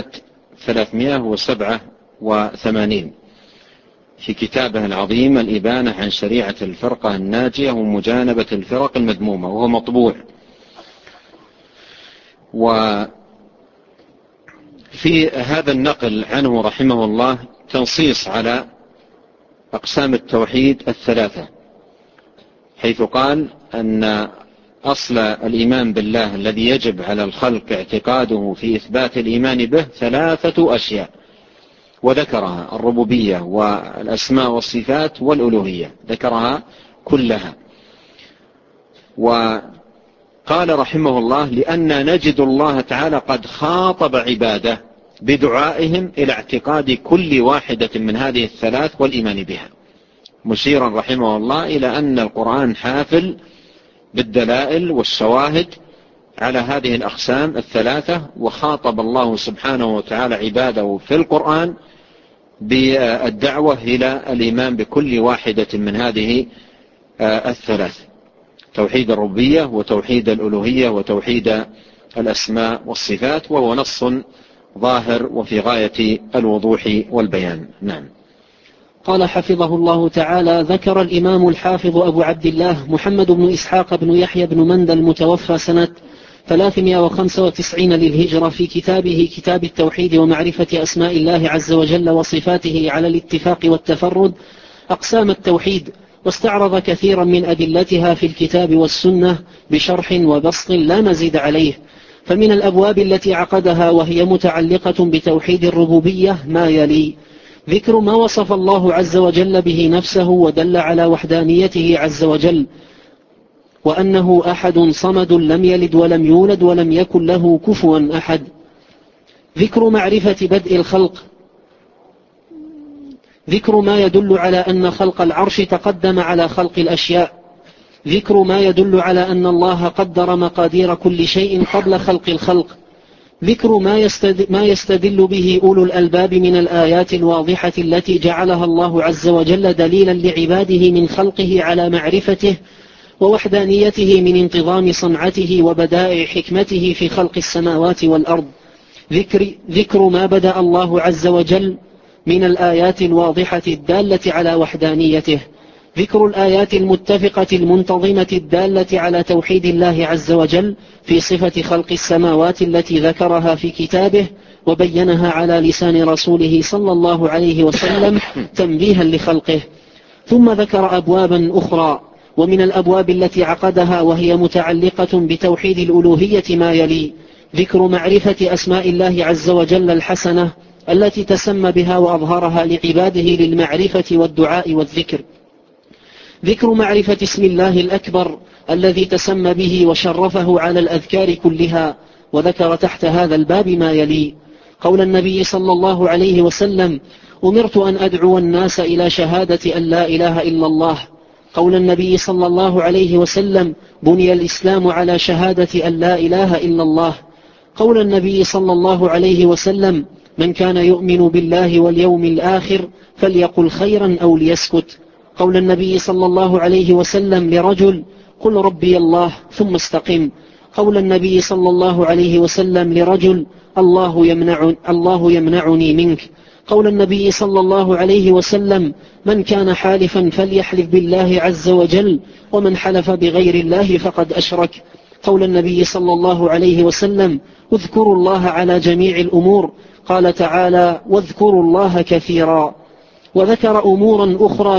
387 في كتابه العظيم الإبانة عن شريعة الفرقة الناجية ومجانبة الفرق المذمومة، وهو مطبوع. وفي هذا النقل عنه رحمه الله تنصيص على أقسام التوحيد الثلاثة، حيث قال أن أصل الإيمان بالله الذي يجب على الخلق اعتقاده في إثبات الإيمان به ثلاثة أشياء، وذكرها: الربوبية والأسماء والصفات والألوهية، ذكرها كلها. وقال رحمه الله: لأن نجد الله تعالى قد خاطب عباده بدعائهم إلى اعتقاد كل واحدة من هذه الثلاث والإيمان بها، مشيرا رحمه الله إلى أن القرآن حافل بالدلائل والشواهد على هذه الأقسام الثلاثة، وخاطب الله سبحانه وتعالى عباده في القرآن بالدعوة إلى الإيمان بكل واحدة من هذه الثلاث: توحيد الربوبية وتوحيد الألوهية وتوحيد الأسماء والصفات، وهو نص ظاهر وفي غاية الوضوح والبيان. نعم. قال حفظه الله تعالى: ذكر الإمام الحافظ أبو عبد الله محمد بن إسحاق بن يحيى بن مندى المتوفى سنة 395 للهجرة في كتابه كتاب التوحيد ومعرفة أسماء الله عز وجل وصفاته على الاتفاق والتفرد أقسام التوحيد، واستعرض كثيرا من أدلتها في الكتاب والسنة بشرح وبسط لا مزيد عليه. فمن الأبواب التي عقدها وهي متعلقة بتوحيد الربوبية ما يلي: ذكر ما وصف الله عز وجل به نفسه ودل على وحدانيته عز وجل، وأنه أحد صمد لم يلد ولم يولد ولم يكن له كفوا أحد. ذكر معرفة بدء الخلق، ذكر ما يدل على أن خلق العرش تقدم على خلق الأشياء، ذكر ما يدل على أن الله قدر مقادير كل شيء قبل خلق الخلق، ذكر ما يستدل به أولو الألباب من الآيات الواضحة التي جعلها الله عز وجل دليلا لعباده من خلقه على معرفته ووحدانيته من انتظام صنعته وبدائع حكمته في خلق السماوات والأرض، ذكر ما بدأ الله عز وجل من الآيات الواضحة الدالة على وحدانيته، ذكر الآيات المتفقة المنتظمة الدالة على توحيد الله عز وجل في صفة خلق السماوات التي ذكرها في كتابه وبينها على لسان رسوله صلى الله عليه وسلم تنبيها لخلقه. ثم ذكر أبوابا أخرى ومن الأبواب التي عقدها وهي متعلقة بتوحيد الألوهية ما يلي: ذكر معرفة أسماء الله عز وجل الحسنة التي تسمى بها وأظهرها لعباده للمعرفة والدعاء والذكر. ذكر معرفة اسم الله الأكبر الذي تسمى به وشرفه على الأذكار كلها. وذكر تحت هذا الباب ما يلي: قول النبي صلى الله عليه وسلم: أمرت أن أدعو الناس إلى شهادة أن لا إله إلا الله. قول النبي صلى الله عليه وسلم: بني الإسلام على شهادة أن لا إله إلا الله. قول النبي صلى الله عليه وسلم: من كان يؤمن بالله واليوم الآخر فليقل خيرا أو ليسكت. قول النبي صلى الله عليه وسلم لرجل: قل ربي الله ثم استقم. قول النبي صلى الله عليه وسلم لرجل: الله يمنعني منك. قول النبي صلى الله عليه وسلم: من كان حالفا فليحلف بالله عز وجل، ومن حلف بغير الله فقد أشرك. قول النبي صلى الله عليه وسلم: اذكروا الله على جميع الأمور. قال تعالى: واذكروا الله كثيرا. وذكر أمورا أخرى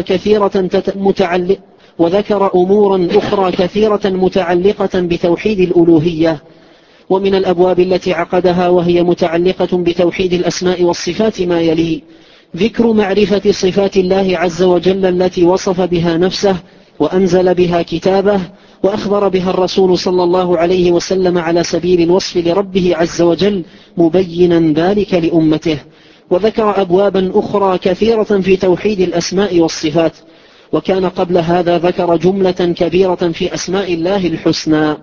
كثيرة متعلقة بتوحيد الألوهية. ومن الأبواب التي عقدها وهي متعلقة بتوحيد الأسماء والصفات ما يلي: ذكر معرفة صفات الله عز وجل التي وصف بها نفسه وأنزل بها كتابه وأخبر بها الرسول صلى الله عليه وسلم على سبيل الوصف لربه عز وجل مبينا ذلك لأمته. وذكر أبوابا أخرى كثيرة في توحيد الأسماء والصفات. وكان قبل هذا ذكر جملة كبيرة في أسماء الله الحسنى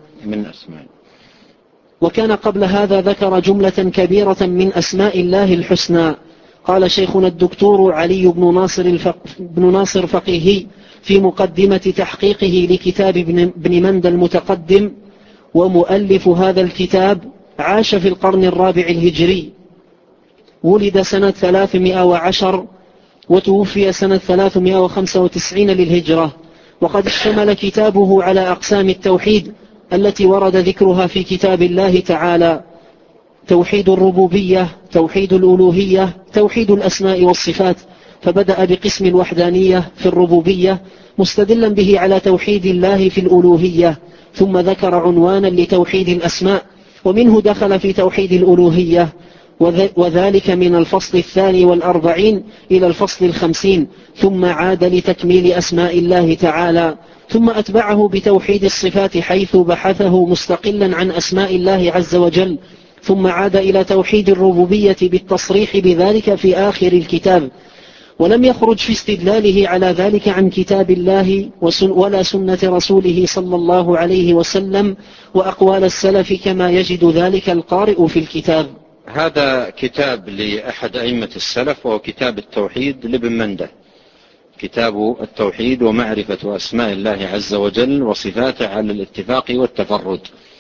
من أسماء الله الحسنى. قال شيخنا الدكتور علي بن ناصر فقيهي في مقدمة تحقيقه لكتاب ابن مندى المتقدم: ومؤلف هذا الكتاب عاش في القرن الرابع الهجري، ولد سنة 310 وتوفي سنة 395 للهجرة. وقد اشتمل كتابه على أقسام التوحيد التي ورد ذكرها في كتاب الله تعالى: توحيد الربوبية، توحيد الألوهية، توحيد الأسماء والصفات. فبدأ بقسم الوحدانية في الربوبية مستدلا به على توحيد الله في الألوهية، ثم ذكر عنوانا لتوحيد الأسماء، ومنه دخل في توحيد الألوهية، وذلك من الفصل 42 إلى الفصل 50، ثم عاد لتكميل أسماء الله تعالى، ثم أتبعه بتوحيد الصفات حيث بحثه مستقلا عن أسماء الله عز وجل، ثم عاد إلى توحيد الربوبية بالتصريح بذلك في آخر الكتاب. ولم يخرج في استدلاله على ذلك عن كتاب الله ولا سنة رسوله صلى الله عليه وسلم وأقوال السلف كما يجد ذلك القارئ في الكتاب. هذا كتاب لأحد أئمة السلف، وهو كتاب التوحيد لابن مندى، كتاب التوحيد ومعرفة أسماء الله عز وجل وصفاته على الاتفاق والتفرد.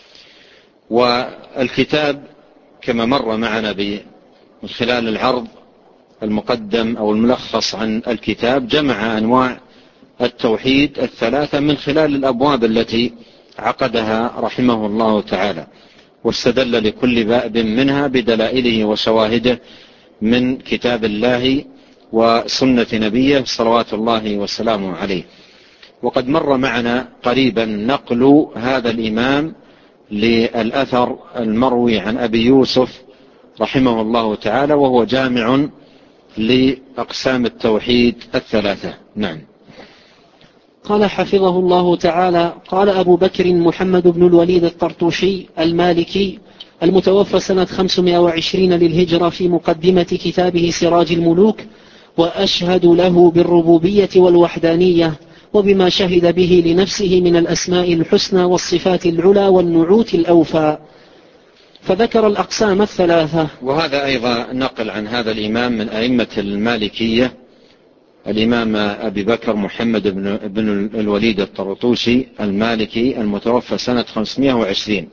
والكتاب كما مر معنا من خلال العرض المقدم أو الملخص عن الكتاب جمع أنواع التوحيد الثلاثة من خلال الأبواب التي عقدها رحمه الله تعالى، واستدل لكل باب منها بدلائله وشواهده من كتاب الله وسنة نبيه صلوات الله وسلامه عليه. وقد مر معنا قريبا نقل هذا الإمام للأثر المروي عن أبي يوسف رحمه الله تعالى، وهو جامع لأقسام التوحيد الثلاثة. نعم. قال حفظه الله تعالى: قال أبو بكر محمد بن الوليد الطرطوشي المالكي المتوفى سنة 520 للهجرة في مقدمة كتابه سراج الملوك: وأشهد له بالربوبية والوحدانية وبما شهد به لنفسه من الأسماء الحسنى والصفات العلى والنعوت الأوفى. فذكر الأقسام الثلاثة. وهذا أيضا نقل عن هذا الإمام من أئمة المالكية، الإمام أبي بكر محمد بن الوليد الطرطوشي المالكي المتوفى سنة 520.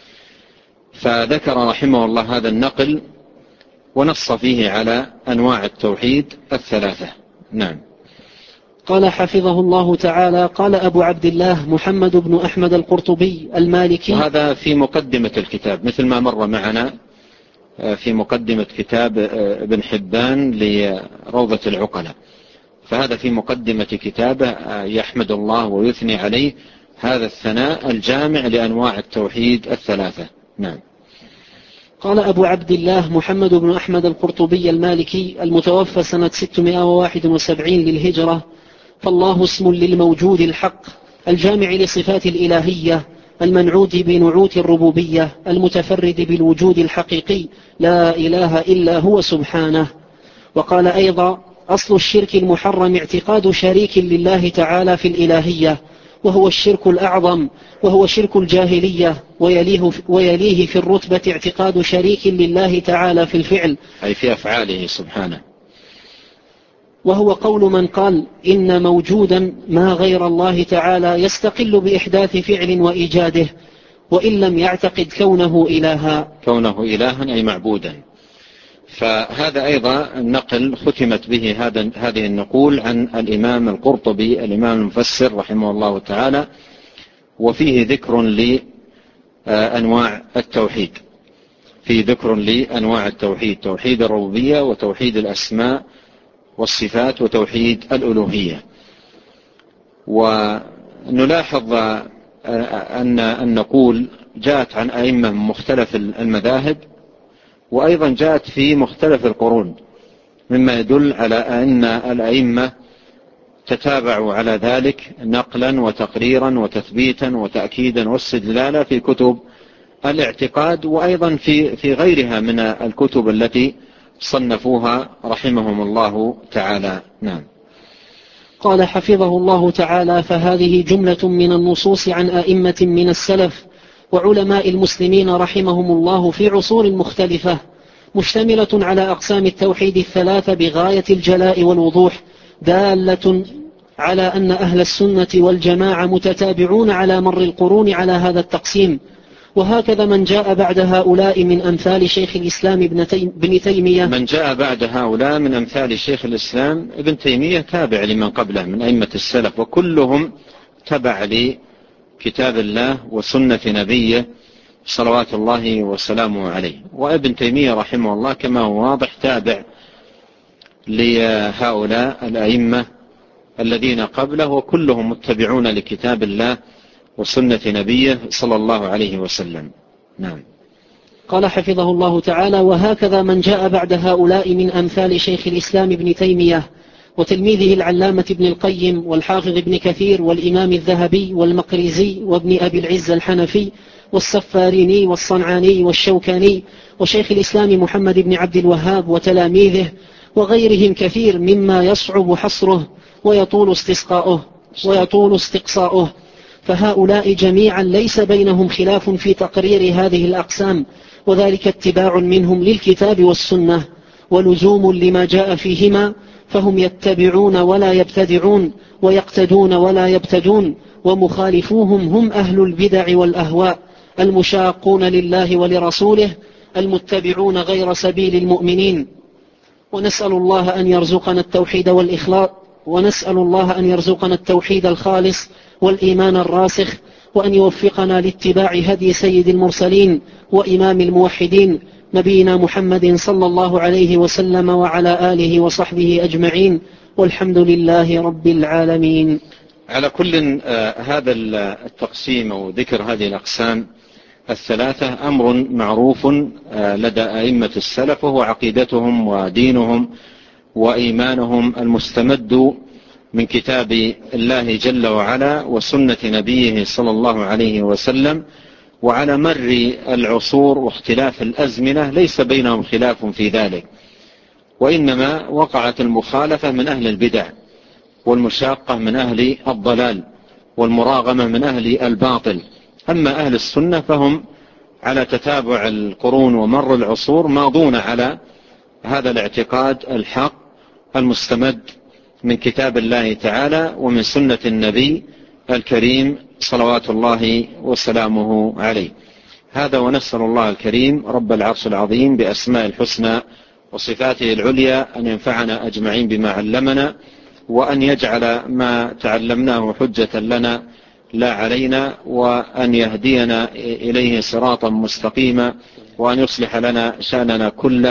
فذكر رحمه الله هذا النقل ونص فيه على أنواع التوحيد الثلاثة. نعم. قال حفظه الله تعالى: قال أبو عبد الله محمد بن أحمد القرطبي المالكي. وهذا في مقدمة الكتاب مثل ما مر معنا في مقدمة كتاب ابن حبان لروضة العقلاء. فهذا في مقدمة كتابه يحمد الله ويثني عليه هذا الثناء الجامع لأنواع التوحيد الثلاثة. نعم. قال أبو عبد الله محمد بن أحمد القرطبي المالكي المتوفى سنة 671 للهجرة: فالله اسم للموجود الحق الجامع لصفات الإلهية المنعوت بنعوت الربوبية المتفرد بالوجود الحقيقي لا إله إلا هو سبحانه. وقال أيضا: أصل الشرك المحرم اعتقاد شريك لله تعالى في الإلهية، وهو الشرك الأعظم، وهو شرك الجاهلية، ويليه في الرتبة اعتقاد شريك لله تعالى في الفعل، أي في أفعاله سبحانه، وهو قول من قال إن موجودا ما غير الله تعالى يستقل بإحداث فعل وإيجاده، وإن لم يعتقد كونه إلها أي معبودا. فهذا أيضا النقل ختمت به هذه النقول عن الإمام القرطبي الإمام المفسر رحمه الله تعالى، وفيه ذكر لأنواع التوحيد، توحيد الربوبية وتوحيد الأسماء والصفات وتوحيد الألوهية. ونلاحظ أن النقول جاءت عن أئمة مختلف المذاهب، وأيضا جاءت في مختلف القرون، مما يدل على أن الأئمة تتابعوا على ذلك نقلا وتقريرا وتثبيتا وتأكيدا واستدلالا في كتب الاعتقاد، وأيضا في غيرها من الكتب التي صنفوها رحمهم الله تعالى. نعم. قال حفظه الله تعالى: فهذه جملة من النصوص عن أئمة من السلف وعلماء المسلمين رحمهم الله في عصور مختلفة، مشتملة على أقسام التوحيد الثلاثة بغاية الجلاء والوضوح، دالة على أن أهل السنة والجماعة متتابعون على مر القرون على هذا التقسيم. وهكذا من جاء بعد هؤلاء من أمثال شيخ الإسلام ابن تيمية، من جاء بعد هؤلاء من أمثال شيخ الإسلام ابن تيمية تابع لمن قبله من أئمة السلف، وكلهم تبع لكتاب الله وسنة نبيه صلوات الله وسلامه عليه. وابن تيمية رحمه الله كما هو واضح تابع لهؤلاء الأئمة الذين قبله، وكلهم متبعون لكتاب الله وسنة نبيه صلى الله عليه وسلم. نعم. قال حفظه الله تعالى: وهكذا من جاء بعد هؤلاء من أمثال شيخ الإسلام ابن تيمية وتلميذه العلامة ابن القيم والحافظ ابن كثير والإمام الذهبي والمقريزي وابن أبي العز الحنفي والسفاريني والصنعاني والشوكاني وشيخ الإسلام محمد بن عبد الوهاب وتلاميذه وغيرهم كثير مما يصعب حصره ويطول استقصاؤه. فهؤلاء جميعا ليس بينهم خلاف في تقرير هذه الأقسام، وذلك اتباع منهم للكتاب والسنة ولزوم لما جاء فيهما، فهم يتبعون ولا يبتدعون ويقتدون ولا يبتدون، ومخالفوهم هم أهل البدع والأهواء المشاقون لله ولرسوله المتبعون غير سبيل المؤمنين. ونسأل الله أن يرزقنا التوحيد والإخلاص، ونسأل الله أن يرزقنا التوحيد الخالص والإيمان الراسخ، وأن يوفقنا لاتباع هدي سيد المرسلين وإمام الموحدين نبينا محمد صلى الله عليه وسلم وعلى آله وصحبه أجمعين، والحمد لله رب العالمين. على كل هذا التقسيم أو ذكر هذه الأقسام الثلاثة أمر معروف لدى أئمة السلف، وهو عقيدتهم ودينهم وإيمانهم المستمد من كتاب الله جل وعلا وسنة نبيه صلى الله عليه وسلم. وعلى مر العصور واختلاف الأزمنة ليس بينهم خلاف في ذلك، وإنما وقعت المخالفة من أهل البدع، والمشاقة من أهل الضلال، والمراغمة من أهل الباطل. أما أهل السنة فهم على تتابع القرون ومر العصور ماضون على هذا الاعتقاد الحق المستمد من كتاب الله تعالى ومن سنة النبي الكريم صلوات الله وسلامه عليه. هذا، ونسأل الله الكريم رب العرش العظيم بأسماء الحسنى وصفاته العليا أن ينفعنا أجمعين بما علمنا، وأن يجعل ما تعلمناه حجة لنا لا علينا، وأن يهدينا إليه صراطا مستقيما، وأن يصلح لنا شأننا كله،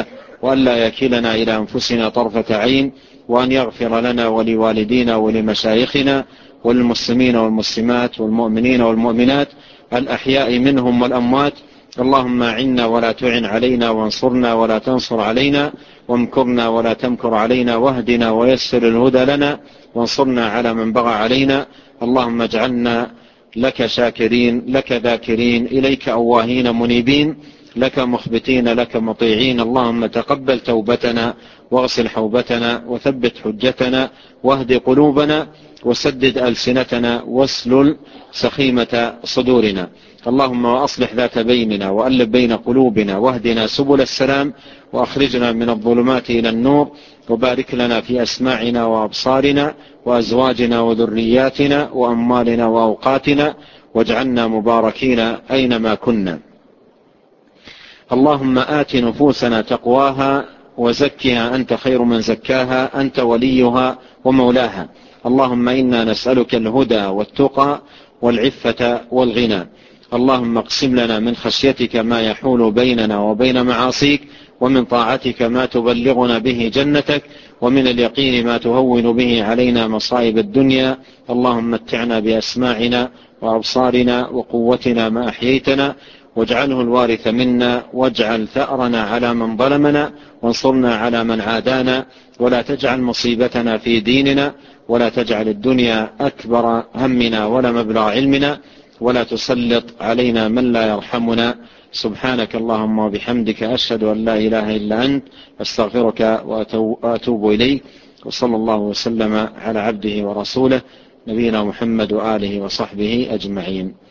وأن لا يكلنا إلى أنفسنا طرفة عين، وأن يغفر لنا ولوالدينا ولمشايخنا وللمسلمين والمسلمات والمؤمنين والمؤمنات الأحياء منهم والأموات. اللهم أعنا ولا تعن علينا، وانصرنا ولا تنصر علينا، وامكرنا ولا تمكر علينا، واهدنا ويسر الهدى لنا، وانصرنا على من بغى علينا. اللهم اجعلنا لك شاكرين، لك ذاكرين، إليك أواهين منيبين، لك مخبتين، لك مطيعين. اللهم تقبل توبتنا، واغسل حوبتنا، وثبت حجتنا، واهد قلوبنا، وسدد ألسنتنا، واسلل سخيمة صدورنا. اللهم وأصلح ذات بيننا، وألف بين قلوبنا، واهدنا سبل السلام، وأخرجنا من الظلمات إلى النور، وبارك لنا في أسماعنا وأبصارنا وأزواجنا وذرياتنا وأموالنا وأوقاتنا، واجعلنا مباركين أينما كنا. اللهم آت نفوسنا تقواها وزكها أنت خير من زكاها، أنت وليها ومولاها. اللهم إنا نسألك الهدى والتقى والعفة والغنى. اللهم اقسم لنا من خشيتك ما يحول بيننا وبين معاصيك، ومن طاعتك ما تبلغنا به جنتك، ومن اليقين ما تهون به علينا مصائب الدنيا. اللهم متعنا بأسماعنا وأبصارنا وقوتنا ما أحييتنا، واجعله الوارث منا، واجعل ثأرنا على من ظلمنا، وانصرنا على من عادانا، ولا تجعل مصيبتنا في ديننا، ولا تجعل الدنيا أكبر همنا ولا مبلغ علمنا، ولا تسلط علينا من لا يرحمنا. سبحانك اللهم وبحمدك، أشهد أن لا إله إلا أنت، أستغفرك وأتوب إليك. وصلى الله وسلم على عبده ورسوله نبينا محمد وآله وصحبه أجمعين.